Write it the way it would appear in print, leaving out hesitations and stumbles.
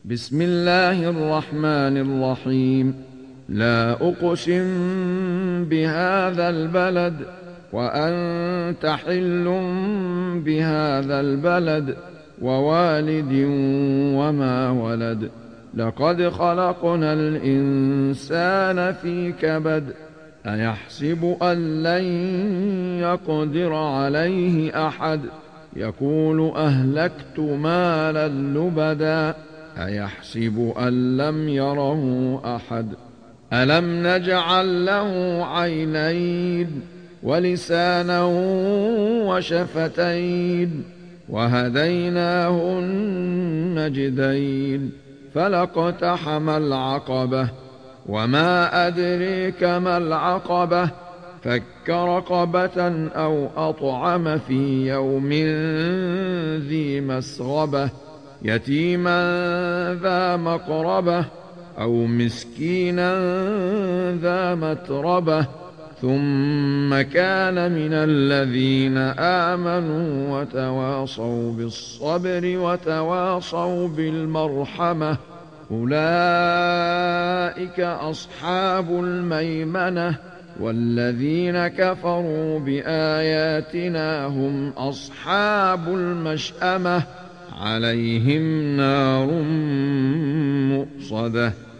بسم الله الرحمن الرحيم. لا أقسم بهذا البلد وأنت حل بهذا البلد ووالد وما ولد. لقد خلقنا الإنسان في كبد. أيحسب أن لن يقدر عليه أحد. يقول أهلكت مالا لبدا. أيحسب أن لم يره أحد. ألم نجعل له عينين ولسانا وشفتين وهديناه النجدين فلاقتحم العقبة وما أدريك ما العقبة. فك رقبة أو أطعم في يوم ذي مسغبة يتيما ذا مقربة أو مسكينا ذا متربة ثم كان من الذين آمنوا وتواصوا بالصبر وتواصوا بالمرحمة. أولئك أصحاب الميمنة. والذين كفروا بآياتنا هم أصحاب المشأمة. عليهم نار مؤصدة.